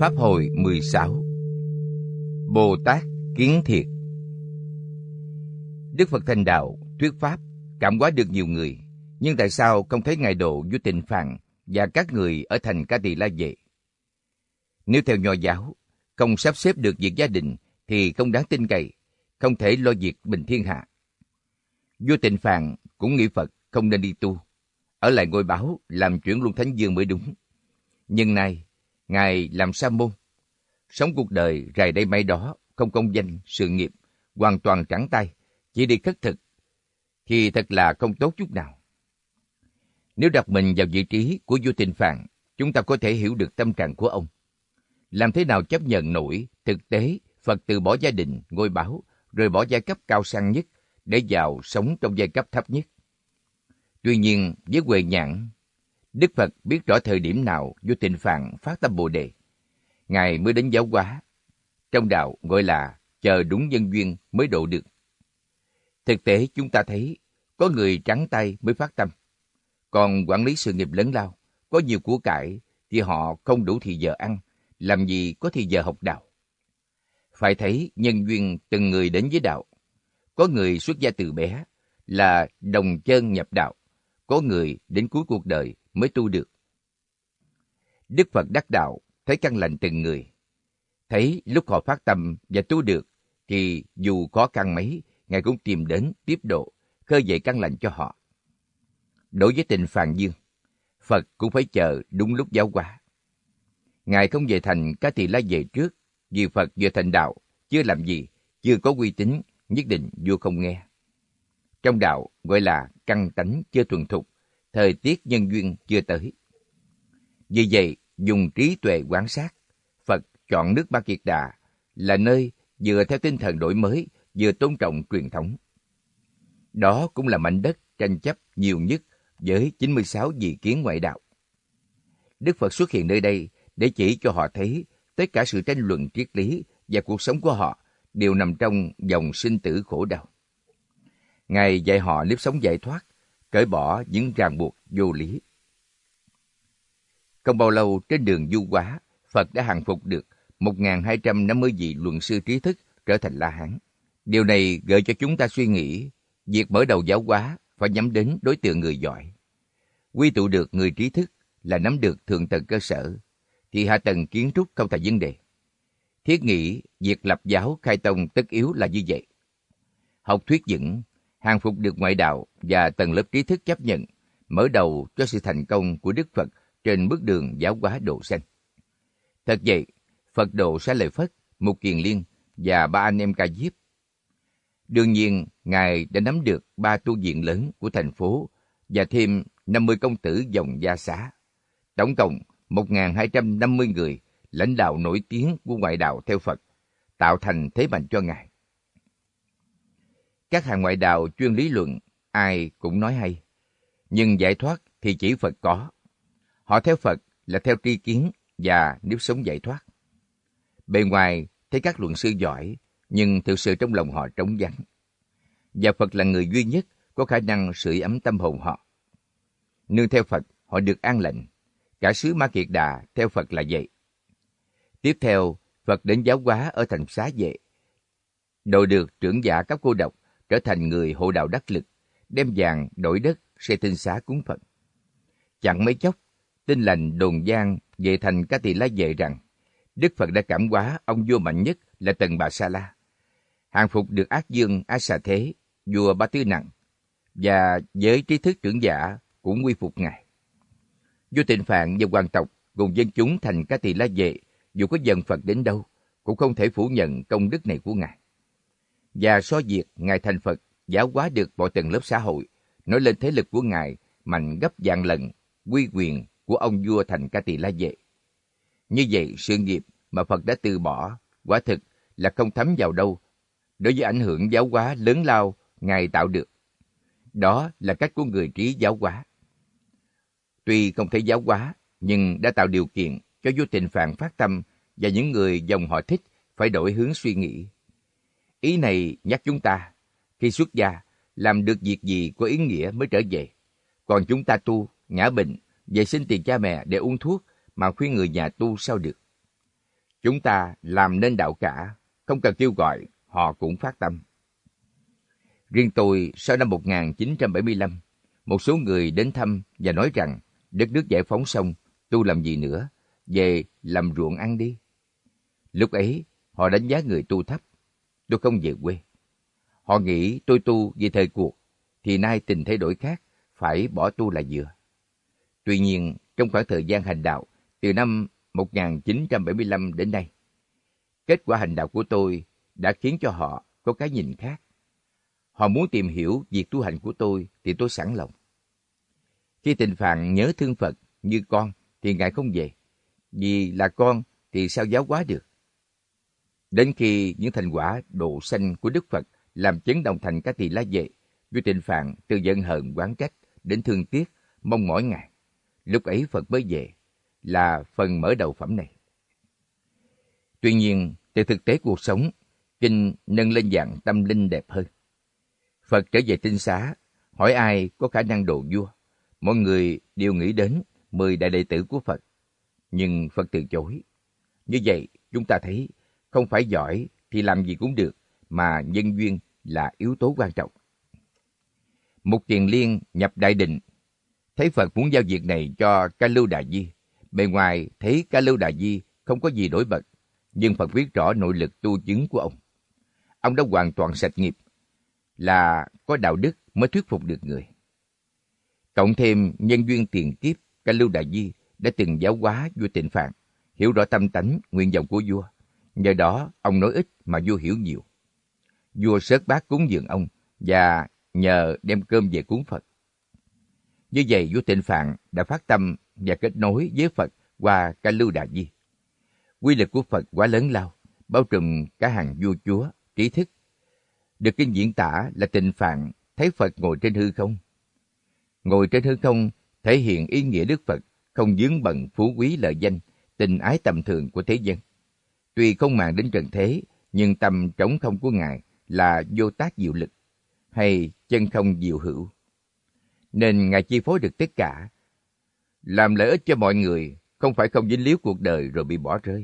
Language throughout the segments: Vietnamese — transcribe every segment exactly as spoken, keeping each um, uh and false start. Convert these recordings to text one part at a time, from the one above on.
Pháp hồi mười sáu. Bồ Tát Kiến Thiệt. Đức Phật thành đạo, thuyết pháp, cảm hóa được nhiều người, nhưng tại sao không thấy Ngài độ vua Tịnh Phạn và các người ở thành Ca Tỳ La Vệ? Nếu theo Nho giáo, không sắp xếp được việc gia đình thì không đáng tin cậy, không thể lo việc bình thiên hạ. Vua Tịnh Phạn cũng nghĩ Phật không nên đi tu, ở lại ngôi báo làm chuyển luân thánh vương mới đúng. Nhưng nay, Ngài làm sa môn, sống cuộc đời rày đây may đó, không công danh, sự nghiệp, hoàn toàn trắng tay, chỉ đi khất thực, thì thật là không tốt chút nào. Nếu đặt mình vào vị trí của vua Tịnh Phạn, chúng ta có thể hiểu được tâm trạng của ông. Làm thế nào chấp nhận nổi thực tế Phật từ bỏ gia đình, ngôi báo, rồi bỏ giai cấp cao sang nhất để vào sống trong giai cấp thấp nhất. Tuy nhiên, với Huệ Nhãn, Đức Phật biết rõ thời điểm nào vua Tịnh Phạn phát tâm Bồ Đề, Ngài mới đến giáo hóa. Trong đạo gọi là chờ đúng nhân duyên mới độ được. Thực tế chúng ta thấy, có người trắng tay mới phát tâm, còn quản lý sự nghiệp lớn lao, có nhiều của cải thì họ không đủ thì giờ ăn, làm gì có thì giờ học đạo. Phải thấy nhân duyên từng người đến với đạo. Có người xuất gia từ bé là đồng chân nhập đạo, có người đến cuối cuộc đời mới tu được. Đức Phật đắc đạo, thấy căn lành từng người. Thấy lúc họ phát tâm và tu được, thì dù khó khăn mấy, Ngài cũng tìm đến tiếp độ, khơi dậy căn lành cho họ. Đối với Tịnh Phạn Dương, Phật cũng phải chờ đúng lúc giáo hóa. Ngài không về thành Ca Tỳ La Vệ trước, vì Phật vừa thành đạo, chưa làm gì, chưa có uy tín, nhất định vua không nghe. Trong đạo gọi là căn tánh chưa thuần thục, thời tiết nhân duyên chưa tới. Vì vậy, dùng trí tuệ quan sát, Phật chọn nước Ba Kiệt Đà là nơi vừa theo tinh thần đổi mới, vừa tôn trọng truyền thống. Đó cũng là mảnh đất tranh chấp nhiều nhất với chín mươi sáu vị kiến ngoại đạo. Đức Phật xuất hiện nơi đây để chỉ cho họ thấy tất cả sự tranh luận triết lý và cuộc sống của họ đều nằm trong dòng sinh tử khổ đau. Ngài dạy họ nếp sống giải thoát, cởi bỏ những ràng buộc vô lý. Không bao lâu trên đường du hóa, Phật đã hàng phục được một nghìn hai trăm năm mươi vị luận sư trí thức trở thành La Hán. Điều này gợi cho chúng ta suy nghĩ, việc mở đầu giáo hóa phải nhắm đến đối tượng người giỏi. Quy tụ được người trí thức là nắm được thượng tầng cơ sở, thì hạ tầng kiến trúc không thành vấn đề. Thiết nghĩ việc lập giáo khai tông tất yếu là như vậy. Học thuyết vững, hàng phục được ngoại đạo và tầng lớp trí thức chấp nhận, mở đầu cho sự thành công của Đức Phật trên bước đường giáo hóa độ sanh. Thật vậy, Phật độ Xá Lợi Phất, Mục Kiền Liên và ba anh em Ca Diếp. Đương nhiên, Ngài đã nắm được ba tu viện lớn của thành phố và thêm năm mươi công tử dòng Gia Xá. Tổng cộng một nghìn hai trăm năm mươi người, lãnh đạo nổi tiếng của ngoại đạo theo Phật, tạo thành thế mạnh cho Ngài. Các hàng ngoại đạo chuyên lý luận, ai cũng nói hay, nhưng giải thoát thì chỉ Phật có. Họ theo Phật là theo tri kiến và nếp sống giải thoát. Bề ngoài thấy các luận sư giỏi, nhưng thực sự trong lòng họ trống vắng. Và Phật là người duy nhất có khả năng sưởi ấm tâm hồn họ. Nương theo Phật, họ được an lành. Cả xứ Ma Kiệt Đà theo Phật là vậy. Tiếp theo, Phật đến giáo hóa ở thành Xá Vệ. Độ được trưởng giả cấp cô độc, trở thành người hộ đạo đắc lực, đem vàng đổi đất xây tinh xá cúng Phật. Chẳng mấy chốc, tin lành đồn giang về thành Ca Tỳ La Vệ rằng Đức Phật đã cảm hóa ông vua mạnh nhất là Tần Bà Sa La, hàng phục được ác dương Á Xà Thế, vua Ba Tư Nặng, và với trí thức trưởng giả cũng quy phục Ngài. Vua Tịnh Phạn và hoàng tộc cùng dân chúng thành Ca Tỳ La Vệ, dù có dần Phật đến đâu, cũng không thể phủ nhận công đức này của Ngài. Và so việc Ngài thành Phật giáo hóa được mọi tầng lớp xã hội, nói lên thế lực của Ngài mạnh gấp vạn lần uy quyền của ông vua thành Ca Tỳ La Vệ. Như vậy, sự nghiệp mà Phật đã từ bỏ quả thực là không thấm vào đâu đối với ảnh hưởng giáo hóa lớn lao Ngài tạo được. Đó là cách của người trí giáo hóa. Tuy không thể giáo hóa, nhưng đã tạo điều kiện cho vua Tịnh Phạn phát tâm và những người dòng họ thích phải đổi hướng suy nghĩ. Ý này nhắc chúng ta, khi xuất gia, làm được việc gì có ý nghĩa mới trở về. Còn chúng ta tu, ngã bệnh, về xin tiền cha mẹ để uống thuốc mà khuyên người nhà tu sao được. Chúng ta làm nên đạo cả, không cần kêu gọi, họ cũng phát tâm. Riêng tôi, sau năm một nghìn chín trăm bảy mươi lăm, một số người đến thăm và nói rằng đất nước giải phóng xong, tu làm gì nữa, về làm ruộng ăn đi. Lúc ấy, họ đánh giá người tu thấp. Tôi không về quê. Họ nghĩ tôi tu vì thời cuộc, thì nay tình thế đổi khác, phải bỏ tu là vừa. Tuy nhiên, trong khoảng thời gian hành đạo, từ năm một nghìn chín trăm bảy mươi lăm đến nay, kết quả hành đạo của tôi đã khiến cho họ có cái nhìn khác. Họ muốn tìm hiểu việc tu hành của tôi thì tôi sẵn lòng. Khi Tịnh Phạn nhớ thương Phật như con thì Ngài không về, vì là con thì sao giáo hóa được. Đến khi những thành quả độ sanh của Đức Phật làm chấn động thành Ca Tỳ La Vệ, vua Tịnh Phạn từ giận hờn oán trách đến thương tiếc, mong mỏi Ngài. Lúc ấy Phật mới về, là phần mở đầu phẩm này. Tuy nhiên, từ thực tế cuộc sống, kinh nâng lên dạng tâm linh đẹp hơn. Phật trở về tinh xá, hỏi ai có khả năng độ vua. Mọi người đều nghĩ đến mười đại đệ tử của Phật, nhưng Phật từ chối. Như vậy, chúng ta thấy không phải giỏi thì làm gì cũng được, mà nhân duyên là yếu tố quan trọng. Mục Kiền Liên nhập Đại Định, thấy Phật muốn giao việc này cho Ca Lưu Đà Di. Bề ngoài thấy Ca Lưu Đà Di không có gì nổi bật, nhưng Phật biết rõ nội lực tu chứng của ông. Ông đã hoàn toàn sạch nghiệp, là có đạo đức mới thuyết phục được người. Cộng thêm nhân duyên tiền kiếp, Ca Lưu Đà Di đã từng giáo hóa vua Tịnh Phạn, hiểu rõ tâm tánh, nguyện vọng của vua. Nhờ đó, ông nói ít mà vua hiểu nhiều. Vua sớt bát cúng dường ông và nhờ đem cơm về cúng Phật. Như vậy, vua Tịnh Phạn đã phát tâm và kết nối với Phật qua Ca Lưu Đà Di. Quy lực của Phật quá lớn lao, bao trùm cả hàng vua chúa, trí thức. Được kinh diễn tả là Tịnh Phạn thấy Phật ngồi trên hư không. Ngồi trên hư không thể hiện ý nghĩa Đức Phật không vướng bận phú quý lợi danh, tình ái tầm thường của thế gian. Tuy không màng đến trần thế, nhưng tâm trống không của Ngài là vô tác diệu lực, hay chân không diệu hữu. Nên Ngài chi phối được tất cả, làm lợi ích cho mọi người, không phải không dính líu cuộc đời rồi bị bỏ rơi.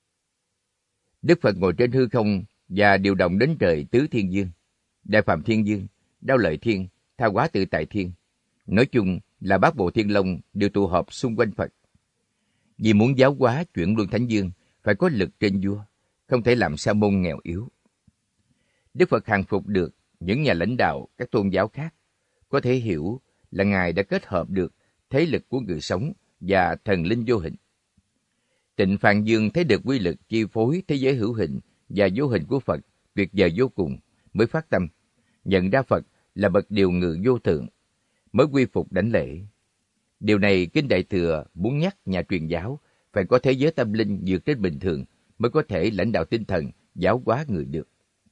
Đức Phật ngồi trên hư không và điều động đến trời tứ thiên dương, Đại Phạm Thiên Dương, Đao Lợi Thiên, Tha Hóa Tự Tại Thiên. Nói chung là bát bộ thiên long đều tụ họp xung quanh Phật. Vì muốn giáo hóa chuyển luân thánh dương, phải có lực trên vua, không thể làm sa môn nghèo yếu. Đức Phật hàng phục được những nhà lãnh đạo các tôn giáo khác, có thể hiểu là Ngài đã kết hợp được thế lực của người sống và thần linh vô hình. Tịnh Phạn Dương thấy được quy lực chi phối thế giới hữu hình và vô hình của Phật tuyệt vời vô cùng, mới phát tâm, nhận ra Phật là bậc điều ngự vô thượng, mới quy phục đảnh lễ. Điều này Kinh Đại Thừa muốn nhắc nhà truyền giáo phải có thế giới tâm linh vượt trên bình thường mới có thể lãnh đạo tinh thần, giáo hóa người được.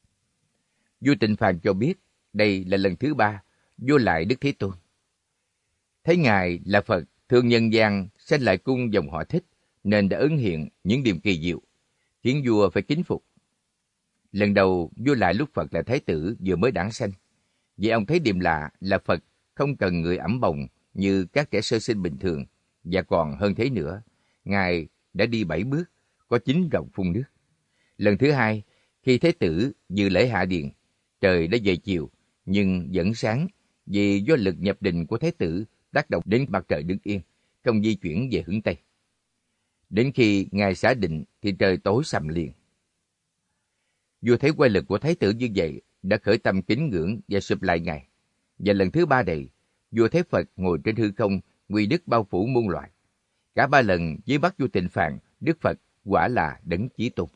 Vua Tịnh Phạn cho biết đây là lần thứ ba vua lại Đức Thế Tôn. Thấy Ngài là Phật thương nhân gian, sanh lại cung dòng họ Thích, nên đã ứng hiện những điều kỳ diệu, khiến vua phải kính phục. Lần đầu vua lại lúc Phật là Thái tử vừa mới đản sanh, vì ông thấy điềm lạ là Phật không cần người ẵm bồng như các trẻ sơ sinh bình thường, và còn hơn thế nữa, Ngài đã đi bảy bước, có chín rồng phun nước. Lần thứ hai, khi Thái tử dự lễ hạ điền, trời đã về chiều, nhưng vẫn sáng vì do lực nhập định của Thái tử tác động đến mặt trời đứng yên, không di chuyển về hướng Tây. Đến khi Ngài xả định thì trời tối sầm liền. Vua thấy quay lực của Thái tử như vậy đã khởi tâm kính ngưỡng và sụp lại Ngài. Và lần thứ ba này, vua thấy Phật ngồi trên hư không, uy đức bao phủ muôn loài. Cả ba lần dưới mắt vua Tịnh Phạn, Đức Phật quả là đấng chí tôn.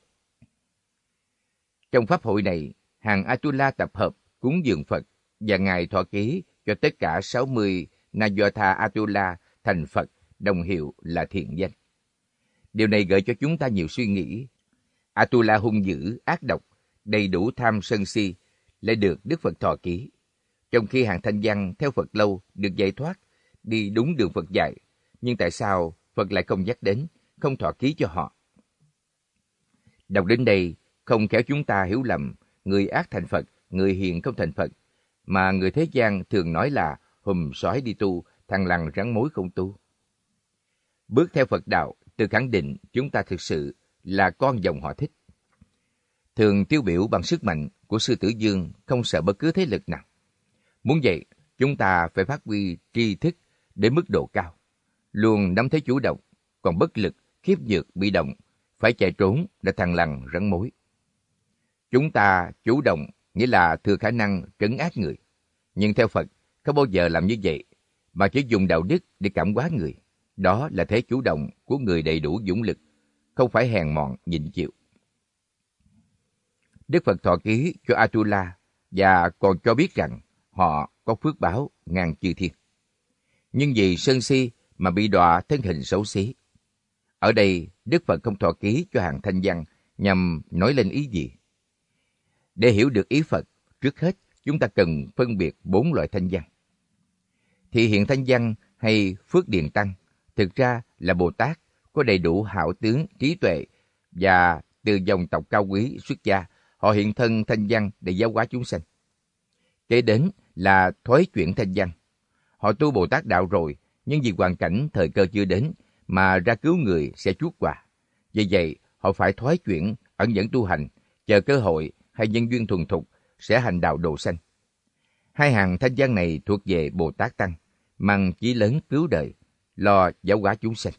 Trong pháp hội này, hàng Atula tập hợp cúng dường Phật và Ngài thọ ký cho tất cả sáu mươi Nayotha Atula thành Phật, đồng hiệu là thiện danh. Điều này gợi cho chúng ta nhiều suy nghĩ. Atula hung dữ, ác độc, đầy đủ tham sân si, lại được Đức Phật thọ ký. Trong khi hàng thanh văn theo Phật lâu được giải thoát, đi đúng đường Phật dạy, nhưng tại sao Phật lại không nhắc đến, không thọ ký cho họ? Đọc đến đây, không khéo chúng ta hiểu lầm người ác thành Phật, người hiền không thành Phật, mà người thế gian thường nói là hùm sói đi tu, thằng lằn rắn mối không tu. Bước theo Phật đạo, từ khẳng định chúng ta thực sự là con dòng họ Thích. Thường tiêu biểu bằng sức mạnh của sư tử vương, không sợ bất cứ thế lực nào. Muốn vậy, chúng ta phải phát huy tri thức đến mức độ cao, luôn nắm thế chủ động, còn bất lực, khiếp nhược, bị động, phải chạy trốn đã thằng lằn rắn mối. Chúng ta chủ động nghĩa là thừa khả năng trấn áp người, nhưng theo Phật không bao giờ làm như vậy, mà chỉ dùng đạo đức để cảm hóa người. Đó là thế chủ động của người đầy đủ dũng lực, không phải hèn mọn nhịn chịu. Đức Phật thọ ký cho Atula và còn cho biết rằng họ có phước báo ngang chư thiên. Nhưng vì sân si mà bị đọa thân hình xấu xí. Ở đây, Đức Phật không thọ ký cho hàng thanh văn nhằm nói lên ý gì. Để hiểu được ý Phật, trước hết chúng ta cần phân biệt bốn loại thanh văn. Thị hiện thanh văn hay phước điền tăng thực ra là Bồ Tát có đầy đủ hảo tướng, trí tuệ và từ dòng tộc cao quý xuất gia, họ hiện thân thanh văn để giáo hóa chúng sanh. Kế đến là thoái chuyển thanh văn. Họ tu Bồ Tát đạo rồi, nhưng vì hoàn cảnh thời cơ chưa đến mà ra cứu người sẽ chuốc quả. Vì vậy, họ phải thoái chuyển, ẩn nhẫn tu hành, chờ cơ hội hay nhân duyên thuần thục sẽ hành đạo độ sanh. Hai hàng thanh văn này thuộc về Bồ Tát Tăng, mang chí lớn cứu đời, lo giáo hóa chúng sanh.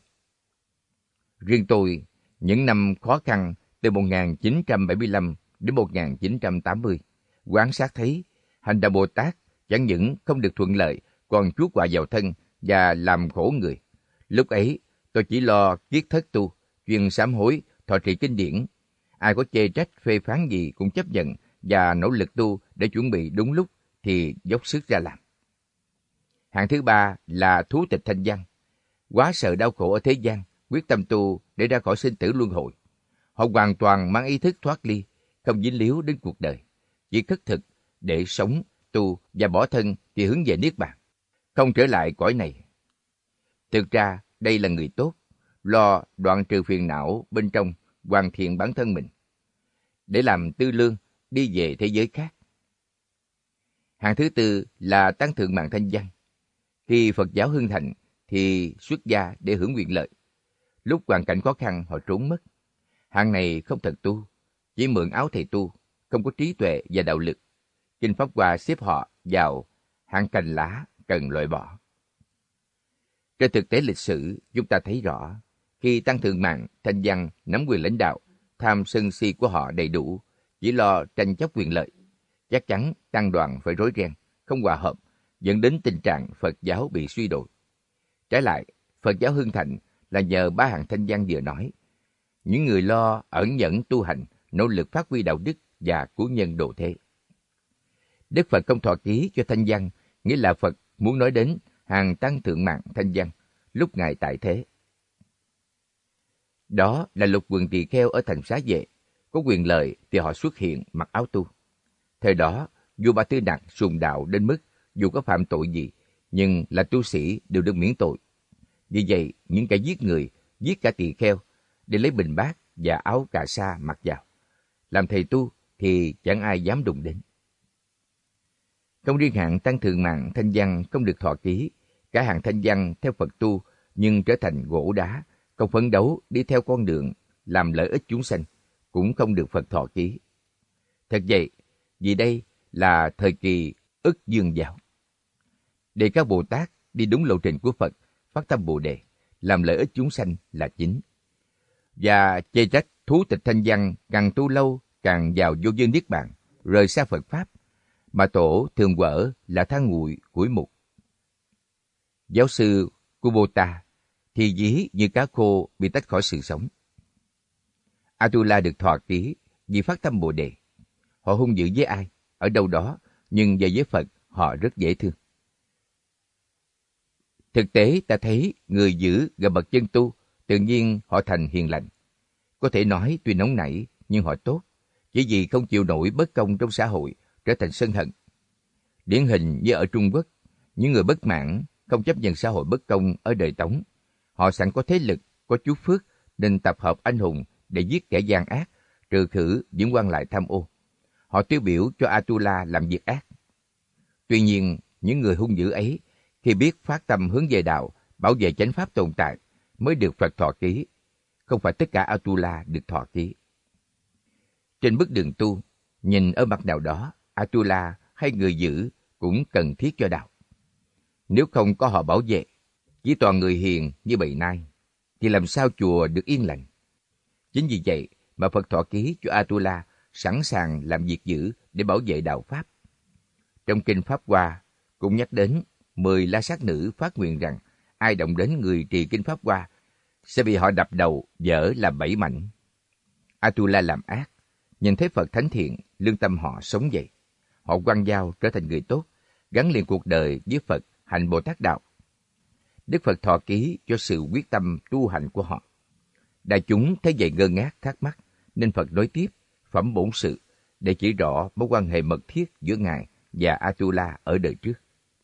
Riêng tôi, những năm khó khăn từ một nghìn chín trăm bảy mươi lăm đến một nghìn chín trăm tám mươi, quan sát thấy hành đạo Bồ Tát chẳng những không được thuận lợi, còn chuốc quả vào thân và làm khổ người. Lúc ấy, tôi chỉ lo kiết thất tu, chuyên sám hối, thọ trì kinh điển. Ai có chê trách phê phán gì cũng chấp nhận và nỗ lực tu để chuẩn bị đúng lúc thì dốc sức ra làm. Hạng thứ ba là thú tịch thanh văn. Quá sợ đau khổ ở thế gian, quyết tâm tu để ra khỏi sinh tử luân hồi. Họ hoàn toàn mang ý thức thoát ly, không dính líu đến cuộc đời, chỉ khất thực để sống, tu và bỏ thân thì hướng về niết bàn, không trở lại cõi này. Thực ra đây là người tốt, lo đoạn trừ phiền não bên trong, hoàn thiện bản thân mình, để làm tư lương đi về thế giới khác. Hạng thứ tư là tăng thượng mạng thanh văn. Khi Phật giáo hưng thịnh thì xuất gia để hưởng quyền lợi. Lúc hoàn cảnh khó khăn họ trốn mất. Hạng này không thật tu, chỉ mượn áo thầy tu, không có trí tuệ và đạo lực. Kinh Pháp Hoa xếp họ vào hạng cành lá cần loại bỏ. Trên thực tế lịch sử, chúng ta thấy rõ, khi tăng thượng mạng thanh văn nắm quyền lãnh đạo, tham sân si của họ đầy đủ, chỉ lo tranh chấp quyền lợi, chắc chắn tăng đoàn phải rối ren, không hòa hợp, dẫn đến tình trạng Phật giáo bị suy đồi. Trái lại, Phật giáo hưng thịnh là nhờ ba hạng thanh văn vừa nói. Những người lo ẩn nhẫn tu hành, nỗ lực phát huy đạo đức và cứu nhân độ thế. Đức Phật không thọ ký cho thanh văn, nghĩa là Phật muốn nói đến hàng tăng thượng mạng thanh văn lúc Ngài tại thế. Đó là lục quần tỳ kheo ở thành Xá Vệ, có quyền lợi thì họ xuất hiện mặc áo tu. Thời đó, vua Ba Tư Nặc sùng đạo đến mức dù có phạm tội gì, nhưng là tu sĩ đều được miễn tội. Vì vậy, những kẻ giết người, giết cả tỳ kheo, để lấy bình bát và áo cà sa mặc vào. Làm thầy tu thì chẳng ai dám đụng đến. Không riêng hạng tăng thượng mạng thanh văn không được thọ ký, cả hạng thanh văn theo Phật tu nhưng trở thành gỗ đá, không phấn đấu đi theo con đường làm lợi ích chúng sanh, cũng không được Phật thọ ký. Thật vậy, vì đây là thời kỳ ức dương giáo. Để các Bồ Tát đi đúng lộ trình của Phật, phát tâm Bồ Đề, làm lợi ích chúng sanh là chính. Và chê trách thú tịch thanh văn càng tu lâu càng vào vô dư niết bàn, rời xa Phật Pháp, mà tổ thường quở là than nguội củi mục. Giáo sư Kubota thì dí như cá khô bị tách khỏi sự sống. Atula được thọ ký vì phát tâm Bồ Đề. Họ hung dữ với ai, ở đâu đó, nhưng về với Phật họ rất dễ thương. Thực tế ta thấy người giữ gặp bậc chân tu, tự nhiên họ thành hiền lành. Có thể nói tuy nóng nảy nhưng họ tốt, chỉ vì không chịu nổi bất công trong xã hội, trở thành sân hận. Điển hình như ở Trung Quốc, những người bất mãn không chấp nhận xã hội bất công ở đời Tống. Họ sẵn có thế lực, có chút phước nên tập hợp anh hùng để giết kẻ gian ác, trừ khử những quan lại tham ô. Họ tiêu biểu cho Atula làm việc ác. Tuy nhiên, những người hung dữ ấy khi biết phát tâm hướng về đạo, bảo vệ chánh pháp tồn tại mới được Phật thọ ký. không phải tất cả Atula được thọ ký. Trên bước đường tu, nhìn ở mặt nào đó, Atula hay người giữ cũng cần thiết cho đạo. Nếu không có họ bảo vệ, chỉ toàn người hiền như bầy nai, thì làm sao chùa được yên lành? Chính vì vậy mà Phật thọ ký cho Atula sẵn sàng làm việc giữ để bảo vệ đạo Pháp. Trong Kinh Pháp Hoa cũng nhắc đến mười la sát nữ phát nguyện rằng ai động đến người trì Kinh Pháp Hoa sẽ bị họ đập đầu vỡ làm bảy mảnh. Atula làm ác, nhìn thấy Phật thánh thiện, lương tâm họ sống dậy. Họ quăng dao trở thành người tốt, gắn liền cuộc đời với Phật hành Bồ Tát đạo. Đức Phật thọ ký cho sự quyết tâm tu hành của họ. Đại chúng thấy vậy ngơ ngác thắc mắc, nên Phật nói tiếp phẩm bổn sự để chỉ rõ mối quan hệ mật thiết giữa Ngài và Atula ở đời trước.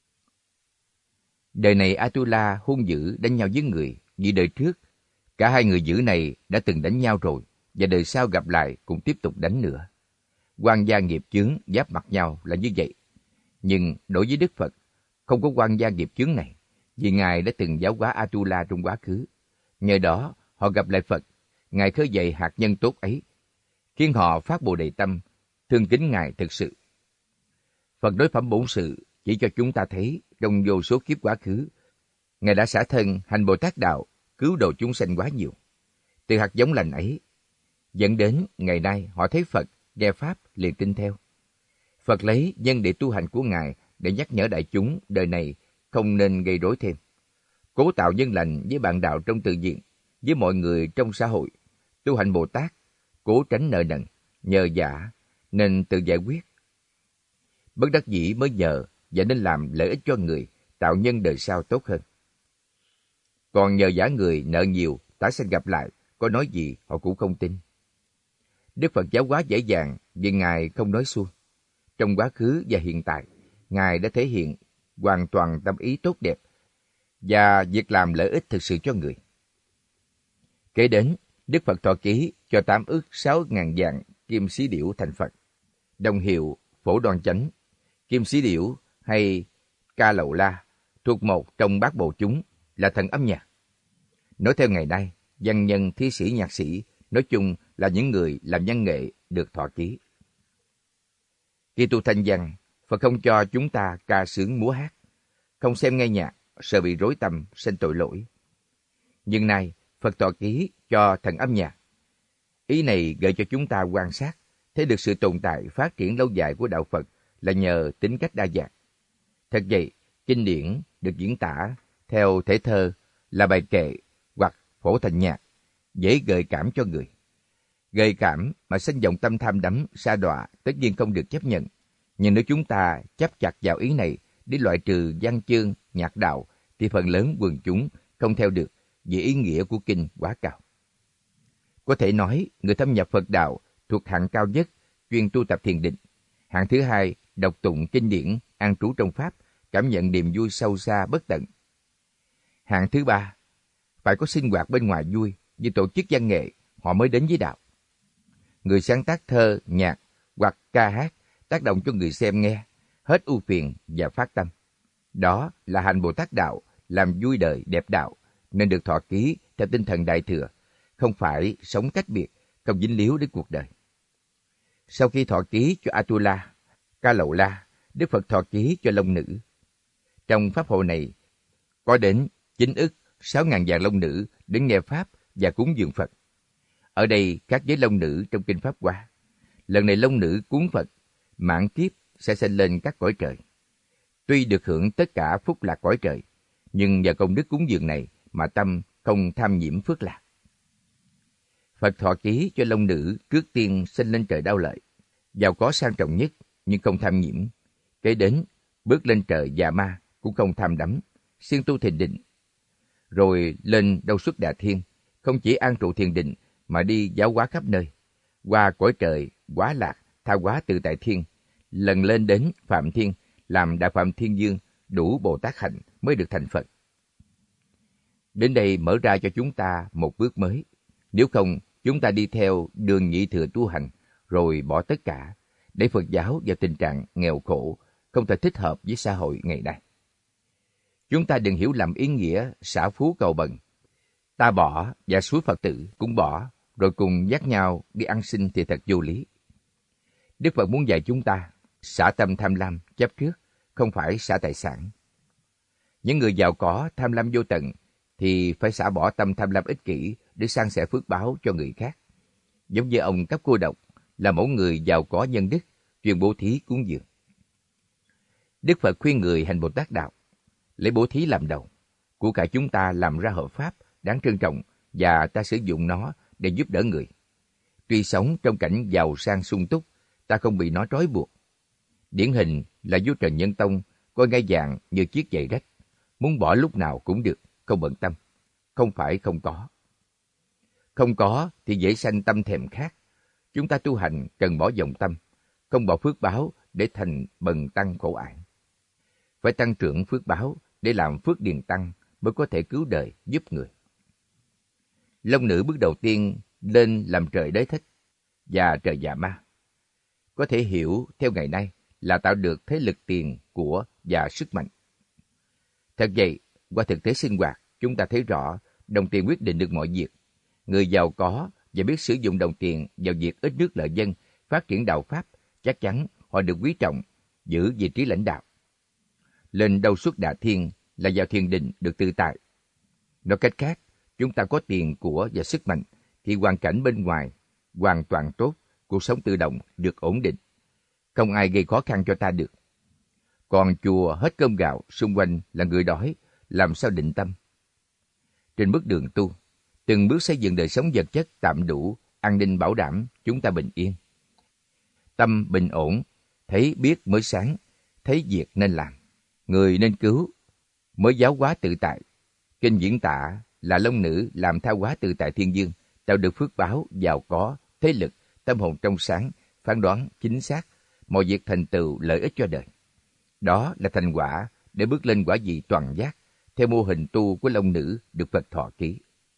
Đời này Atula hung dữ đánh nhau với người, vì đời trước cả hai người dữ này đã từng đánh nhau rồi, và đời sau gặp lại cũng tiếp tục đánh nữa. Oan gia nghiệp chướng giáp mặt nhau là như vậy. Nhưng đối với Đức Phật, không có oan gia nghiệp chướng này, vì Ngài đã từng giáo hóa Atula trong quá khứ. Nhờ đó, họ gặp lại Phật, Ngài khơi dậy hạt nhân tốt ấy, khiến họ phát Bồ Đề tâm, thương kính Ngài thực sự. Phật đối phẩm bổn sự chỉ cho chúng ta thấy trong vô số kiếp quá khứ, Ngài đã xả thân hành Bồ Tát đạo, cứu độ chúng sanh quá nhiều. Từ hạt giống lành ấy, dẫn đến ngày nay họ thấy Phật, nghe Pháp liền tin theo. Phật lấy nhân địa tu hành của Ngài để nhắc nhở đại chúng đời này không nên gây rối thêm. Cố tạo nhân lành với bạn đạo trong tự viện, với mọi người trong xã hội. Tu hành Bồ Tát, cố tránh nợ nần, nhờ vả nên tự giải quyết. Bất đắc dĩ mới nhờ và nên làm lợi ích cho người, tạo nhân đời sau tốt hơn. Còn nhờ vả người nợ nhiều, tái sanh gặp lại, có nói gì họ cũng không tin. Đức Phật giáo hóa dễ dàng vì Ngài không nói suông. Trong quá khứ và hiện tại, Ngài đã thể hiện hoàn toàn tâm ý tốt đẹp và việc làm lợi ích thực sự cho người. Kế đến, Đức Phật thọ ký cho tám ức sáu ngàn vạn kim xí điểu thành Phật. Đồng hiệu Phổ Đoan Chánh, kim xí điểu hay Ca Lầu La thuộc một trong bát bộ chúng là thần âm nhạc. Nói theo ngày nay, văn nhân, thi sĩ, nhạc sĩ nói chung là những người làm văn nghệ được thọ ký. Khi tu thanh văn, Phật không cho chúng ta ca sướng múa hát, không xem nghe nhạc, sợ bị rối tâm, sinh tội lỗi. Nhưng nay, Phật thọ ký cho thần âm nhạc. Ý này gợi cho chúng ta quan sát, thấy được sự tồn tại, phát triển lâu dài của đạo Phật là nhờ tính cách đa dạng. Thật vậy, kinh điển được diễn tả theo thể thơ là bài kệ hoặc phổ thành nhạc, dễ gợi cảm cho người. Gợi cảm mà sinh vọng tâm tham đắm, sa đọa tất nhiên không được chấp nhận. Nhưng nếu chúng ta chấp chặt vào ý này để loại trừ văn chương, nhạc đạo, thì phần lớn quần chúng không theo được vì ý nghĩa của kinh quá cao. Có thể nói, người thâm nhập Phật đạo thuộc hạng cao nhất, chuyên tu tập thiền định. Hạng thứ hai, đọc tụng kinh điển, an trú trong Pháp, cảm nhận niềm vui sâu xa bất tận. Hạng thứ ba, phải có sinh hoạt bên ngoài vui, như tổ chức văn nghệ, họ mới đến với đạo. Người sáng tác thơ, nhạc hoặc ca hát tác động cho người xem nghe, hết ưu phiền và phát tâm. Đó là hành Bồ Tát đạo, làm vui đời đẹp đạo, nên được thọ ký theo tinh thần Đại Thừa, không phải sống cách biệt, không dính líu đến cuộc đời. Sau khi thọ ký cho Atula, Ca Lầu La, Đức Phật thọ ký cho long nữ. Trong pháp hội này, có đến chín ức sáu ngàn vạn long nữ đến nghe Pháp và cúng dường Phật. Ở đây khác với long nữ trong Kinh Pháp Hoa. Lần này long nữ cúng Phật, mãn kiếp sẽ sinh lên các cõi trời. Tuy được hưởng tất cả phúc lạc cõi trời, nhưng nhờ công đức cúng dường này mà tâm không tham nhiễm phước lạc. Phật thọ ký cho long nữ trước tiên sinh lên trời Đao Lợi, giàu có sang trọng nhất nhưng không tham nhiễm. Kế đến bước lên trời Già Ma cũng không tham đắm, siêng tu thiền định. Rồi lên Đâu Xuất Đà Thiên, không chỉ an trụ thiền định mà đi giáo hóa khắp nơi, qua cõi trời Quá Lạc, Tha Hóa Tự Tại Thiên, lần lên đến Phạm Thiên, làm Đại Phạm Thiên Dương, đủ Bồ Tát hạnh mới được thành Phật. Đến đây mở ra cho chúng ta một bước mới. Nếu không, chúng ta đi theo đường nhị thừa tu hành, rồi bỏ tất cả, để Phật giáo vào tình trạng nghèo khổ, không thể thích hợp với xã hội ngày nay. Chúng ta đừng hiểu lầm ý nghĩa xả phú cầu bần. Ta bỏ và suối Phật tử cũng bỏ, rồi cùng dắt nhau đi ăn xin thì thật vô lý. Đức Phật muốn dạy chúng ta xả tâm tham lam, chấp trước, không phải xả tài sản. Những người giàu có tham lam vô tận thì phải xả bỏ tâm tham lam ích kỷ để san sẻ phước báo cho người khác. Giống như ông Cấp Cô Độc là mẫu người giàu có nhân đức, chuyên bố thí cúng dường. Đức Phật khuyên người hành Bồ Tát đạo, lấy bố thí làm đầu, của cải chúng ta làm ra hợp pháp, đáng trân trọng và ta sử dụng nó để giúp đỡ người. Tuy sống trong cảnh giàu sang sung túc, ta không bị nó trói buộc. Điển hình là vua Trần Nhân Tông, coi ngai vàng như chiếc giày rách, muốn bỏ lúc nào cũng được, không bận tâm. Không phải không có. Không có thì dễ sanh tâm thèm khát. Chúng ta tu hành cần bỏ vọng tâm, không bỏ phước báo để thành bần tăng khổ ải. Phải tăng trưởng phước báo để làm phước điền tăng mới có thể cứu đời giúp người. Long nữ bước đầu tiên lên làm trời đế thích và trời dạ ma. Có thể hiểu theo ngày nay là tạo được thế lực tiền, của và sức mạnh. Thật vậy, qua thực tế sinh hoạt, chúng ta thấy rõ đồng tiền quyết định được mọi việc. Người giàu có và biết sử dụng đồng tiền vào việc ít nước lợi dân, phát triển đạo Pháp, chắc chắn họ được quý trọng, giữ vị trí lãnh đạo. Lên đâu xuất đà thiên là vào thiền định được tự tại. Nói cách khác, chúng ta có tiền, của và sức mạnh, thì hoàn cảnh bên ngoài hoàn toàn tốt, cuộc sống tự động được ổn định. Không ai gây khó khăn cho ta được. Còn chùa hết cơm gạo, xung quanh là người đói, làm sao định tâm? Trên bước đường tu, từng bước xây dựng đời sống vật chất tạm đủ, an ninh bảo đảm, chúng ta bình yên. Tâm bình ổn, thấy biết mới sáng, thấy việc nên làm, người nên cứu, mới giáo hóa tự tại. Kinh diễn tả là long nữ làm tha hóa tự tại thiên dương, tạo được phước báo, giàu có, thế lực, tâm hồn trong sáng, phán đoán chính xác, mọi việc thành tựu lợi ích cho đời. Đó là thành quả để bước lên quả vị toàn giác, theo mô hình tu của long nữ được Phật thọ ký.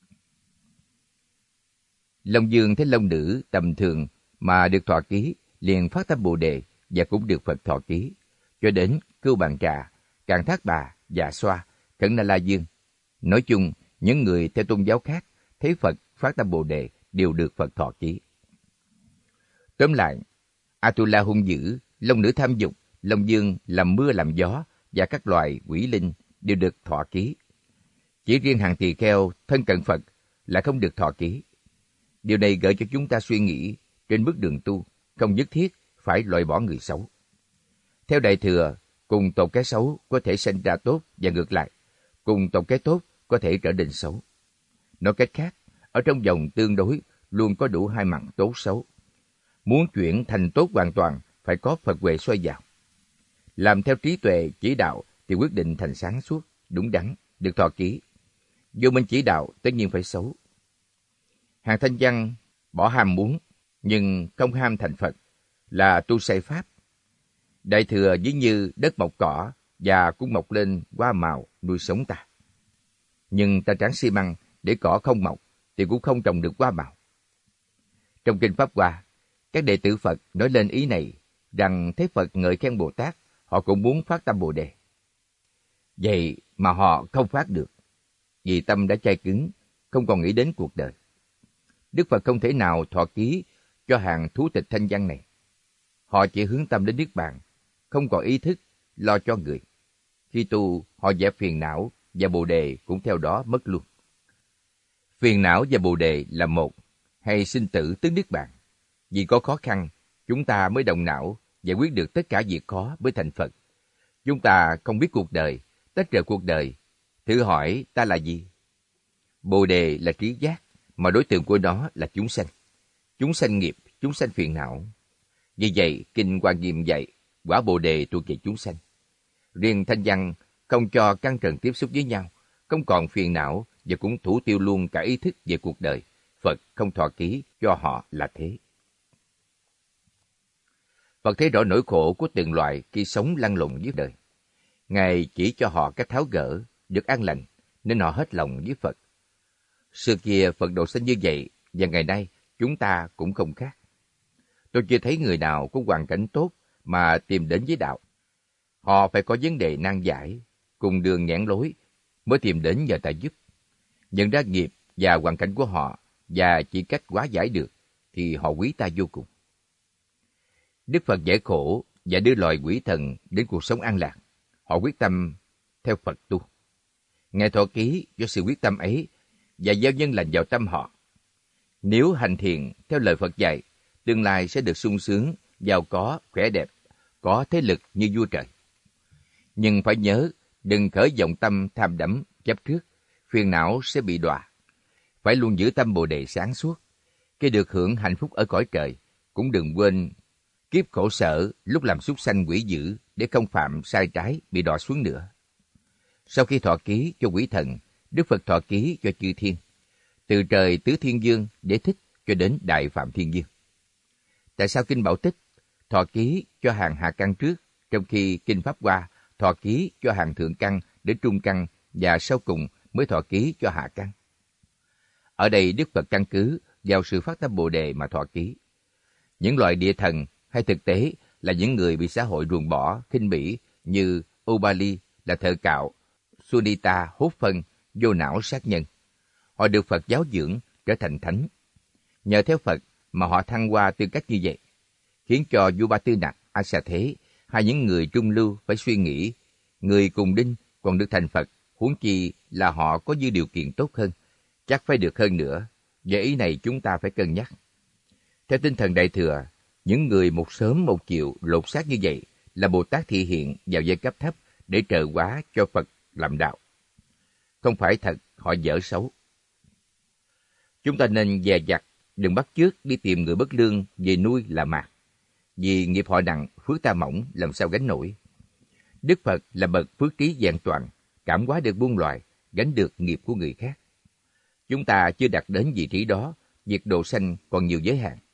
Long Dương thấy long nữ tầm thường mà được thọ ký, liền phát tâm Bồ đề và cũng được Phật thọ ký, cho đến Cưu Bàn Trà, Càn Thác Bà, Dạ Xoa, Khẩn Na La Dương. Nói chung, những người theo tôn giáo khác thấy Phật phát tâm Bồ đề đều được Phật thọ ký. Tóm lại, Atula hung dữ, long nữ tham dục, Long Dương làm mưa làm gió và các loài quỷ linh đều được thọ ký. Chỉ riêng hàng tỳ kheo thân cận Phật là không được thọ ký. Điều này gợi cho chúng ta suy nghĩ trên bước đường tu, không nhất thiết phải loại bỏ người xấu. Theo Đại Thừa, cùng tộc cái xấu có thể sinh ra tốt và ngược lại, cùng tộc cái tốt có thể trở nên xấu. Nói cách khác, ở trong vòng tương đối luôn có đủ hai mặt tốt xấu. Muốn chuyển thành tốt hoàn toàn phải có Phật huệ soi vào. Làm theo trí tuệ chỉ đạo thì quyết định thành sáng suốt, đúng đắn, được thọ ký. Vô minh chỉ đạo tất nhiên phải xấu. Hàng Thanh Văn bỏ ham muốn, nhưng không ham thành Phật, là tu sai Pháp. Đại Thừa ví như đất mọc cỏ và cũng mọc lên hoa màu nuôi sống ta. Nhưng ta tráng xi măng để cỏ không mọc thì cũng không trồng được hoa màu. Trong Kinh Pháp Hoa, các đệ tử Phật nói lên ý này, rằng thấy Phật ngợi khen Bồ Tát, họ cũng muốn phát tâm Bồ đề. Vậy mà họ không phát được, vì tâm đã chai cứng, không còn nghĩ đến cuộc đời. Đức Phật không thể nào thọ ký cho hàng thú tịch thanh văn này. Họ chỉ hướng tâm đến Niết Bàn, không còn ý thức lo cho người. Khi tu, họ dẹp phiền não và Bồ đề cũng theo đó mất luôn. Phiền não và Bồ đề là một, hay sinh tử tức Niết Bàn. Vì có khó khăn, chúng ta mới động não giải quyết được tất cả việc khó mới thành Phật. Chúng ta không biết cuộc đời, tách rời cuộc đời. Thử hỏi ta là gì? Bồ đề là trí giác, mà đối tượng của nó là chúng sanh. Chúng sanh nghiệp, chúng sanh phiền não. Vì vậy, Kinh Hoa Nghiêm dạy, quả Bồ đề thuộc về chúng sanh. Riêng Thanh Văn không cho căn trần tiếp xúc với nhau, không còn phiền não và cũng thủ tiêu luôn cả ý thức về cuộc đời. Phật không thọ ký cho họ là thế. Phật thấy rõ nỗi khổ của từng loại khi sống lăn lộn với đời. Ngài chỉ cho họ cách tháo gỡ, được an lành, nên họ hết lòng với Phật. Xưa kia Phật độ sinh như vậy, và ngày nay chúng ta cũng không khác. Tôi chưa thấy người nào có hoàn cảnh tốt mà tìm đến với đạo. Họ phải có vấn đề nan giải, cùng đường nghẽn lối, mới tìm đến nhờ ta giúp. Nhận ra nghiệp và hoàn cảnh của họ và chỉ cách hóa giải được, thì họ quý ta vô cùng. Đức Phật giải khổ và đưa loài quỷ thần đến cuộc sống an lạc. Họ quyết tâm theo Phật tu. Ngài thọ ký cho sự quyết tâm ấy và gieo nhân lành vào tâm họ. Nếu hành thiện theo lời Phật dạy, tương lai sẽ được sung sướng, giàu có, khỏe đẹp, có thế lực như vua trời. Nhưng phải nhớ, đừng khởi vọng tâm tham đắm, chấp trước, phiền não sẽ bị đọa. Phải luôn giữ tâm Bồ Đề sáng suốt. Khi được hưởng hạnh phúc ở cõi trời, cũng đừng quên kiếp khổ sở lúc làm súc sanh quỷ dữ để không phạm sai trái bị đọa xuống nữa. Sau khi thọ ký cho quỷ thần, Đức Phật thọ ký cho chư thiên, từ trời Tứ Thiên Dương Đế Thích cho đến Đại Phạm Thiên Dương. Tại sao Kinh Bảo Tích thọ ký cho hàng hạ căn trước, trong khi Kinh Pháp Hoa thọ ký cho hàng thượng căn đến trung căn và sau cùng mới thọ ký cho hạ căn? Ở đây Đức Phật căn cứ vào sự phát tâm Bồ Đề mà thọ ký. Những loại địa thần hay thực tế là những người bị xã hội ruồng bỏ, khinh bỉ như Ubali là thợ cạo, Sunita hốt phân, vô não sát nhân. Họ được Phật giáo dưỡng trở thành thánh. Nhờ theo Phật mà họ thăng hoa tư cách như vậy, khiến cho vua Ba Tư Nặc, A Xà Thế hay những người trung lưu phải suy nghĩ, người cùng đinh còn được thành Phật, huống chi là họ có dư điều kiện tốt hơn, chắc phải được hơn nữa. Về ý này chúng ta phải cân nhắc. Theo tinh thần Đại Thừa, những người một sớm một chiều lột xác như vậy là Bồ Tát thị hiện vào giai cấp thấp để trợ hóa cho Phật làm đạo. Không phải thật họ dở xấu. Chúng ta nên dè dặt, đừng bắt chước đi tìm người bất lương về nuôi là mạt. Vì nghiệp họ nặng, phước ta mỏng, làm sao gánh nổi. Đức Phật là bậc phước trí vẹn toàn, cảm hóa được muôn loài, gánh được nghiệp của người khác. Chúng ta chưa đạt đến vị trí đó, việc độ sanh còn nhiều giới hạn.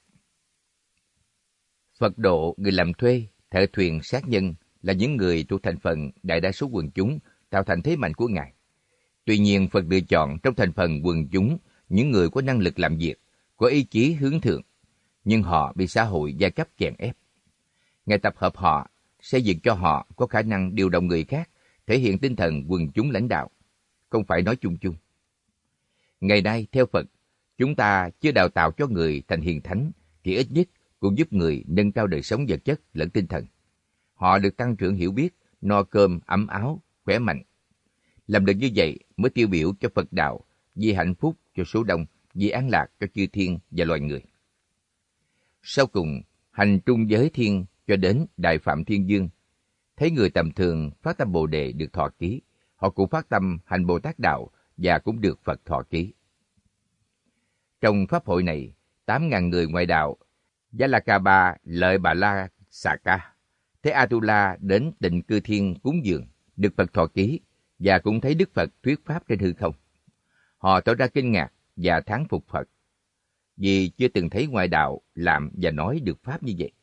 Phật độ người làm thuê, thợ thuyền, sát nhân là những người thuộc thành phần đại đa số quần chúng, tạo thành thế mạnh của Ngài. Tuy nhiên, Phật lựa chọn trong thành phần quần chúng những người có năng lực làm việc, có ý chí hướng thượng, nhưng họ bị xã hội giai cấp chèn ép. Ngài tập hợp họ, xây dựng cho họ có khả năng điều động người khác, thể hiện tinh thần quần chúng lãnh đạo, không phải nói chung chung. Ngày nay, theo Phật, chúng ta chưa đào tạo cho người thành hiền thánh, thì ít nhất cũng giúp người nâng cao đời sống vật chất lẫn tinh thần. Họ được tăng trưởng hiểu biết, no cơm, ấm áo, khỏe mạnh. Làm được như vậy mới tiêu biểu cho Phật đạo, vì hạnh phúc cho số đông, vì an lạc cho chư thiên và loài người. Sau cùng, hành trung giới thiên cho đến Đại Phạm Thiên Dương. Thấy người tầm thường phát tâm Bồ Đề được thọ ký, họ cũng phát tâm hành Bồ Tát đạo và cũng được Phật thọ ký. Trong pháp hội này, tám ngàn người ngoại đạo, Jalakaba lợi Bà La Xà Ca, thế Atula đến Tịnh Cư Thiên cúng dường, được Phật thọ ký và cũng thấy Đức Phật thuyết pháp trên hư không. Họ tỏ ra kinh ngạc và thán phục Phật, vì chưa từng thấy ngoại đạo làm và nói được pháp như vậy.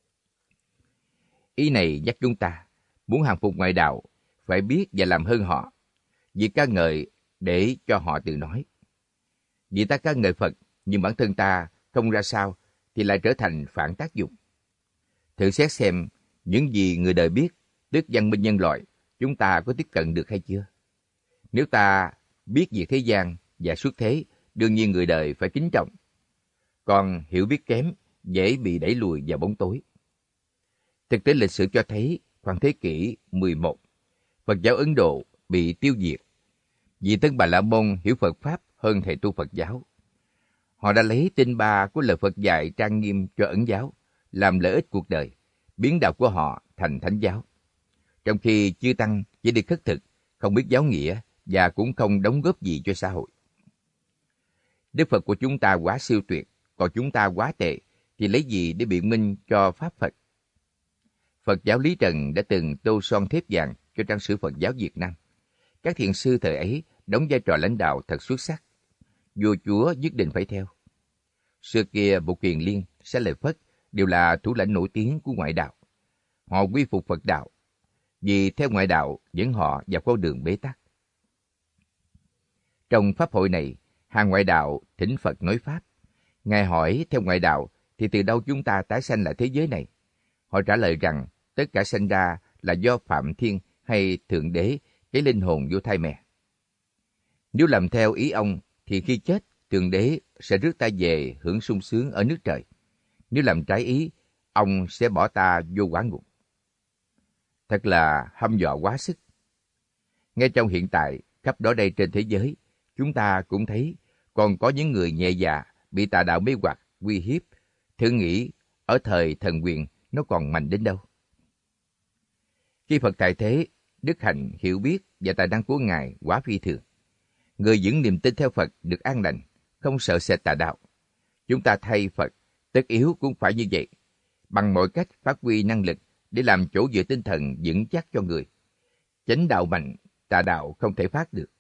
Ý này nhắc chúng ta, muốn hàng phục ngoại đạo, phải biết và làm hơn họ, vì ca ngợi để cho họ tự nói. Vì ta ca ngợi Phật, nhưng bản thân ta không ra sao, thì lại trở thành phản tác dụng. Thử xét xem, những gì người đời biết, tức văn minh nhân loại, chúng ta có tiếp cận được hay chưa? Nếu ta biết về thế gian và xuất thế, đương nhiên người đời phải kính trọng. Còn hiểu biết kém, dễ bị đẩy lùi vào bóng tối. Thực tế lịch sử cho thấy, khoảng thế kỷ mười một, Phật giáo Ấn Độ bị tiêu diệt, vì Tân Bà La Môn hiểu Phật Pháp hơn thầy tu Phật giáo. Họ đã lấy tinh ba của lời Phật dạy trang nghiêm cho Ấn giáo, làm lợi ích cuộc đời, biến đạo của họ thành thánh giáo. Trong khi chư tăng chỉ đi khất thực, không biết giáo nghĩa và cũng không đóng góp gì cho xã hội. Đức Phật của chúng ta quá siêu tuyệt, còn chúng ta quá tệ, thì lấy gì để biện minh cho Pháp Phật? Phật giáo Lý Trần đã từng tô son thép vàng cho trang sử Phật giáo Việt Nam. Các thiền sư thời ấy đóng vai trò lãnh đạo thật xuất sắc. Vua chúa nhất định phải theo. Xưa kia Bộ Kiền Liên, Xá Lợi Phất đều là thủ lãnh nổi tiếng của ngoại đạo. Họ quy phục Phật đạo, vì theo ngoại đạo dẫn họ vào con đường bế tắc. Trong pháp hội này, hàng ngoại đạo thỉnh Phật nói pháp. Ngài hỏi theo ngoại đạo thì từ đâu chúng ta tái sanh lại thế giới này? Họ trả lời rằng tất cả sanh ra là do Phạm Thiên hay Thượng Đế cái linh hồn vô thai mẹ. Nếu làm theo ý ông thì thì khi chết, Thượng Đế sẽ rước ta về hưởng sung sướng ở nước trời. Nếu làm trái ý, ông sẽ bỏ ta vô quả ngục. Thật là hăm dọa quá sức. Ngay trong hiện tại, khắp đó đây trên thế giới, chúng ta cũng thấy còn có những người nhẹ dạ bị tà đạo mê hoặc, uy hiếp. Thử nghĩ ở thời thần quyền nó còn mạnh đến đâu. Khi Phật tại thế, đức hạnh, hiểu biết và tài năng của Ngài quá phi thường. Người vững niềm tin theo Phật được an lành, không sợ sệt tà đạo. Chúng ta thay Phật, tất yếu cũng phải như vậy, bằng mọi cách phát huy năng lực để làm chỗ dựa tinh thần vững chắc cho người. Chánh đạo mạnh, tà đạo không thể phát được.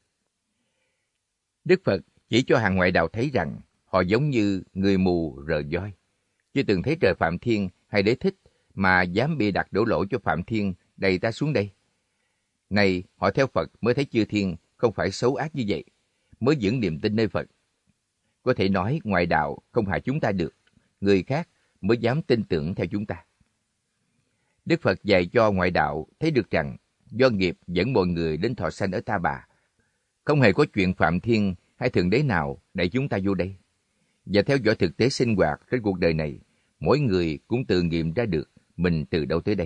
Đức Phật chỉ cho hàng ngoại đạo thấy rằng họ giống như người mù rờ voi, chưa từng thấy trời Phạm Thiên hay Đế Thích mà dám bịa đặt đổ lỗi cho Phạm Thiên đày ta xuống đây. Này, họ theo Phật mới thấy chư thiên không phải xấu ác như vậy, mới vững niềm tin nơi Phật. Có thể nói ngoại đạo không hại chúng ta được, người khác mới dám tin tưởng theo chúng ta. Đức Phật dạy cho ngoại đạo thấy được rằng do nghiệp dẫn mọi người đến thọ sanh ở Ta Bà, không hề có chuyện Phạm Thiên hay Thượng Đế nào đẩy chúng ta vô đây. Và theo dõi thực tế sinh hoạt trên cuộc đời này, mỗi người cũng tự nghiệm ra được mình từ đâu tới đây.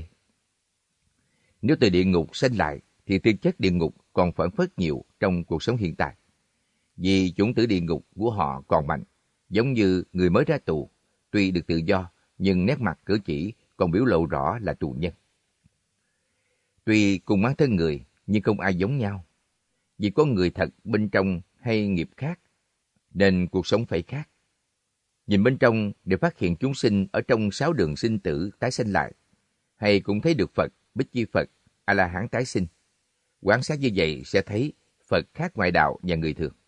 Nếu từ địa ngục sanh lại, thì thực chất địa ngục còn phản phất nhiều trong cuộc sống hiện tại. Vì chủng tử địa ngục của họ còn mạnh, giống như người mới ra tù, tuy được tự do, nhưng nét mặt cử chỉ còn biểu lộ rõ là tù nhân. Tuy cùng mang thân người, nhưng không ai giống nhau. Vì có người thật bên trong hay nghiệp khác, nên cuộc sống phải khác. Nhìn bên trong để phát hiện chúng sinh ở trong sáu đường sinh tử tái sinh lại, hay cũng thấy được Phật, Bích Chi Phật, A-la-hán tái sinh. Quan sát như vậy sẽ thấy Phật khác ngoại đạo và người thường.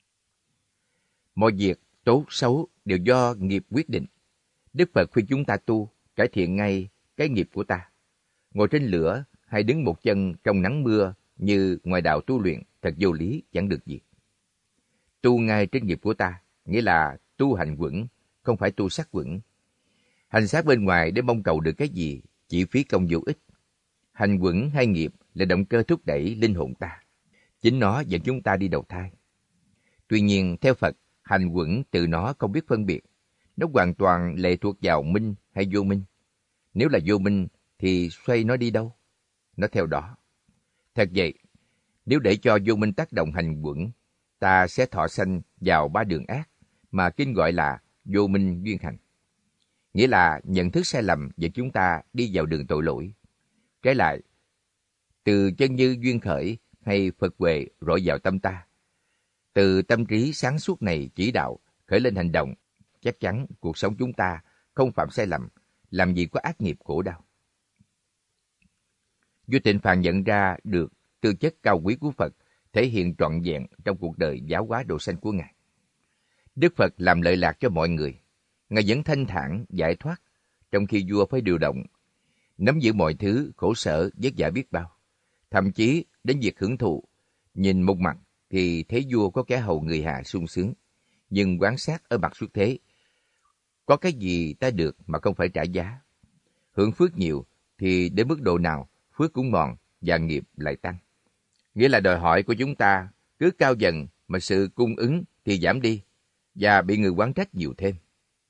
Mọi việc tốt xấu đều do nghiệp quyết định. Đức Phật khuyên chúng ta tu, cải thiện ngay cái nghiệp của ta. Ngồi trên lửa hay đứng một chân trong nắng mưa như ngoại đạo tu luyện thật vô lý, chẳng được gì. Tu ngay trên nghiệp của ta, nghĩa là tu hành vững, không phải tu sắc vững. Hành sát bên ngoài để mong cầu được cái gì, chỉ phí công vô ích. Hành vững hay nghiệp là động cơ thúc đẩy linh hồn ta. Chính nó dẫn chúng ta đi đầu thai. Tuy nhiên, theo Phật, hành vững từ nó không biết phân biệt. Nó hoàn toàn lệ thuộc vào minh hay vô minh. Nếu là vô minh, thì xoay nó đi đâu? Nó theo đó. Thật vậy, nếu để cho vô minh tác động hành vững, ta sẽ thọ sanh vào ba đường ác, mà kinh gọi là vô minh duyên hành. Nghĩa là nhận thức sai lầm dẫn chúng ta đi vào đường tội lỗi. Trái lại, từ chân như duyên khởi hay Phật huệ rọi vào tâm ta. Từ tâm trí sáng suốt này chỉ đạo, khởi lên hành động, chắc chắn cuộc sống chúng ta không phạm sai lầm, làm gì có ác nghiệp khổ đau. Vua Tịnh Phạn nhận ra được tư chất cao quý của Phật thể hiện trọn vẹn trong cuộc đời giáo hóa độ sanh của Ngài. Đức Phật làm lợi lạc cho mọi người. Ngài vẫn thanh thản, giải thoát, trong khi vua phải điều động, nắm giữ mọi thứ, khổ sở, vất vả biết bao. Thậm chí đến việc hưởng thụ, nhìn một mặt thì thấy vua có kẻ hầu người hạ sung sướng, nhưng quan sát ở mặt xuất thế, có cái gì ta được mà không phải trả giá. Hưởng phước nhiều thì đến mức độ nào phước cũng mòn và nghiệp lại tăng. Nghĩa là đòi hỏi của chúng ta cứ cao dần mà sự cung ứng thì giảm đi và bị người oán trách nhiều thêm.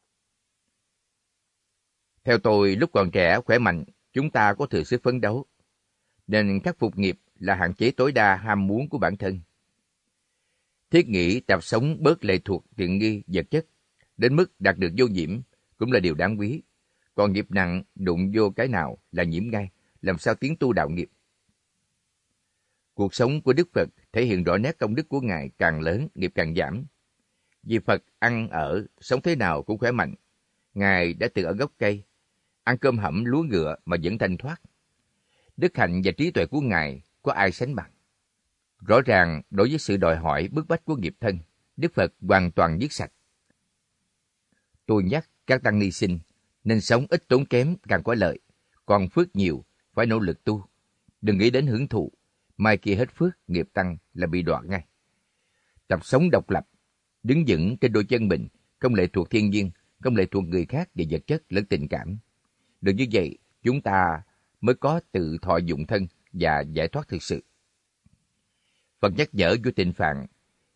Theo tôi, lúc còn trẻ khỏe mạnh, chúng ta có thừa sức phấn đấu, nên khắc phục nghiệp là hạn chế tối đa ham muốn của bản thân. Thiết nghĩ tập sống bớt lệ thuộc tiện nghi vật chất, đến mức đạt được vô nhiễm cũng là điều đáng quý. Còn nghiệp nặng đụng vô cái nào là nhiễm ngay, làm sao tiến tu đạo nghiệp. Cuộc sống của Đức Phật thể hiện rõ nét công đức của Ngài càng lớn, nghiệp càng giảm. Vì Phật ăn ở, sống thế nào cũng khỏe mạnh. Ngài đã từng ở gốc cây, ăn cơm hẩm lúa ngựa mà vẫn thanh thoát. Đức hạnh và trí tuệ của Ngài có ai sánh bằng. Rõ ràng, đối với sự đòi hỏi bức bách của nghiệp thân, Đức Phật hoàn toàn dứt sạch. Tôi nhắc các tăng ni sinh nên sống ít tốn kém càng có lợi, còn phước nhiều phải nỗ lực tu. Đừng nghĩ đến hưởng thụ, mai kia hết phước, nghiệp tăng là bị đọa ngay. Tập sống độc lập, đứng vững trên đôi chân mình, không lệ thuộc thiên nhiên, không lệ thuộc người khác về vật chất lẫn tình cảm. Được như vậy, chúng ta mới có tự thọ dụng thân và giải thoát thực sự. Phật nhắc nhở vua Tịnh Phạn,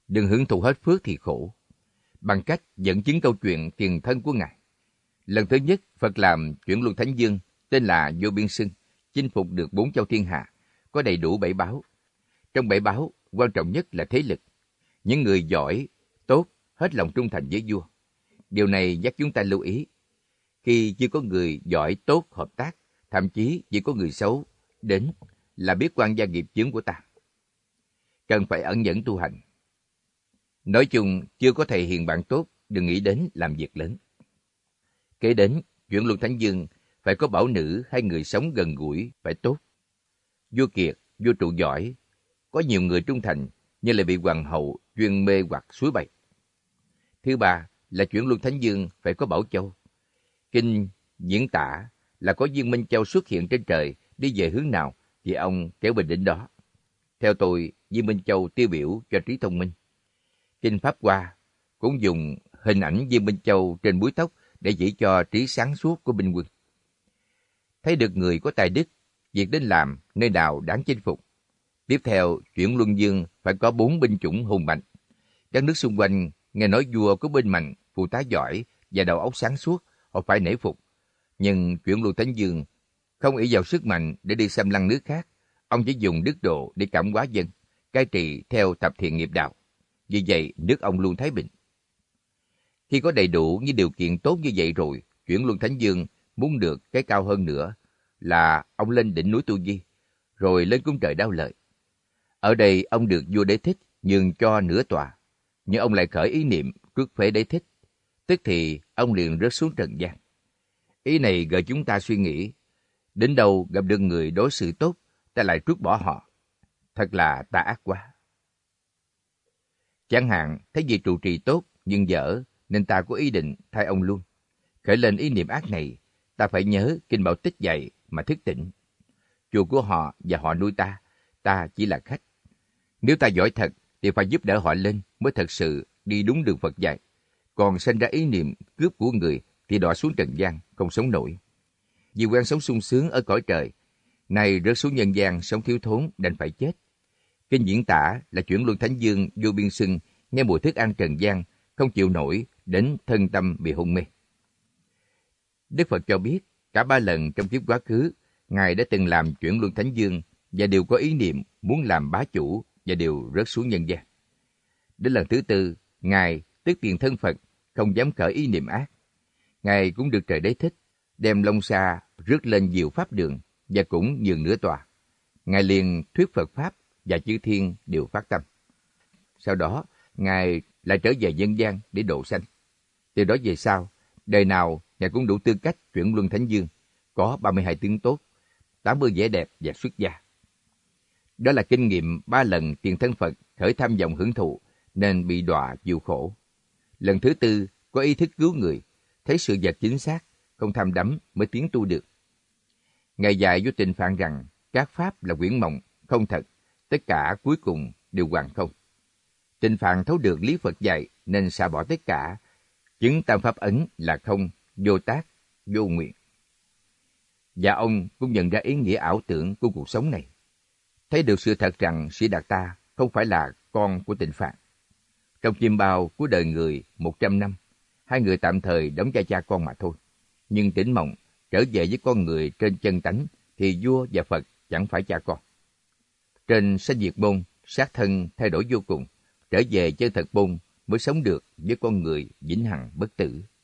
đừng hưởng thụ hết phước thì khổ, bằng cách dẫn chứng câu chuyện tiền thân của Ngài. Lần thứ nhất, Phật làm chuyển luân thánh dương tên là Vô Biên Xưng, chinh phục được bốn châu thiên hạ, có đầy đủ bảy báo. Trong bảy báo, quan trọng nhất là thế lực. Những người giỏi, tốt, hết lòng trung thành với vua. Điều này dắt chúng ta lưu ý. Khi chưa có người giỏi, tốt, hợp tác, thậm chí chỉ có người xấu đến là biết quan gia nghiệp chướng của ta. Cần phải ẩn nhẫn tu hành. Nói chung, chưa có thầy hiền bạn tốt, đừng nghĩ đến làm việc lớn. Kế đến, chuyển luân thánh dương, phải có bảo nữ hay người sống gần gũi, phải tốt. Vua kiệt, vua trụ giỏi, có nhiều người trung thành, nhưng lại bị hoàng hậu chuyên mê hoặc suối bày. Thứ ba là chuyển luân thánh dương phải có bảo châu. Kinh diễn tả là có viên minh châu xuất hiện trên trời, đi về hướng nào thì ông kéo bình đến đó. Theo tôi, viên minh châu tiêu biểu cho trí thông minh. Kinh Pháp Hoa cũng dùng hình ảnh viên minh châu trên búi tóc để chỉ cho trí sáng suốt của binh quân. Thấy được người có tài đức, việc đến làm nơi nào đáng chinh phục. Tiếp theo, chuyển luân dương phải có bốn binh chủng hùng mạnh. Các nước xung quanh nghe nói vua có binh mạnh, phụ tá giỏi và đầu óc sáng suốt, họ phải nể phục. Nhưng chuyển luân thánh dương không ỷ vào sức mạnh để đi xâm lăng nước khác. Ông chỉ dùng đức độ để cảm hóa dân, cai trị theo thập thiện nghiệp đạo. Vì vậy, nước ông luôn thái bình. Khi có đầy đủ những điều kiện tốt như vậy rồi, chuyển luân thánh dương muốn được cái cao hơn nữa là ông lên đỉnh núi Tu Di, rồi lên cung trời Đao Lợi. Ở đây ông được vua Đế Thích nhường cho nửa tòa, nhưng ông lại khởi ý niệm trước phế Đế Thích, tức thì ông liền rớt xuống trần gian. Ý này gợi chúng ta suy nghĩ, đến đâu gặp được người đối xử tốt, ta lại trút bỏ họ. Thật là tà ác quá. Chẳng hạn, thấy vị trụ trì tốt nhưng dở, nên ta có ý định thay ông luôn. Khởi lên ý niệm ác này, ta phải nhớ Kinh Bảo Tích dạy mà thức tỉnh. Chùa của họ và họ nuôi ta, ta chỉ là khách. Nếu ta giỏi thật, thì phải giúp đỡ họ lên mới thật sự đi đúng đường Phật dạy. Còn sinh ra ý niệm cướp của người thì đọa xuống trần gian, không sống nổi. Vì quen sống sung sướng ở cõi trời, nay rớt xuống nhân gian sống thiếu thốn đành phải chết. Kinh diễn tả là chuyển luân thánh dương Vô Biên Xưng nghe mùi thức ăn trần gian, không chịu nổi đến thân tâm bị hôn mê. Đức Phật cho biết cả ba lần trong kiếp quá khứ, Ngài đã từng làm chuyển luân thánh dương và đều có ý niệm muốn làm bá chủ và đều rớt xuống nhân gian. Đến lần thứ tư, Ngài tức tiền thân Phật không dám khởi ý niệm ác. Ngài cũng được trời Đế thích, đem long xa rước lên diệu pháp đường và cũng nhường nửa tòa. Ngài liền thuyết Phật Pháp và chư thiên đều phát tâm. Sau đó, Ngài lại trở về nhân gian để độ sanh. Từ đó về sau, đời nào Ngài cũng đủ tư cách chuyển luân thánh dương, có ba mươi hai tướng tốt, tám mươi vẻ đẹp và xuất gia. Đó là kinh nghiệm ba lần tiền thân Phật khởi tham vọng hưởng thụ nên bị đọa chịu khổ. Lần thứ tư có ý thức cứu người, thấy sự vật chính xác, không tham đắm mới tiến tu được. Ngài dạy với Tịnh Phạn rằng các pháp là quyển mộng, không thật, tất cả cuối cùng đều hoàn không. Tịnh Phạn thấu được lý Phật dạy nên xả bỏ tất cả, chứng tam pháp ấn là không, vô tác, vô nguyện. Và ông cũng nhận ra ý nghĩa ảo tưởng của cuộc sống này. Thấy được sự thật rằng Sĩ Đạt Ta không phải là con của Tịnh Phạn. Trong chim bao của đời người một trăm năm, hai người tạm thời đóng vai cha con mà thôi. Nhưng tỉnh mộng trở về với con người trên chân tánh thì vua và Phật chẳng phải cha con. Trên sanh diệt môn, xác thân thay đổi vô cùng, trở về chân thật môn mới sống được với con người vĩnh hằng bất tử.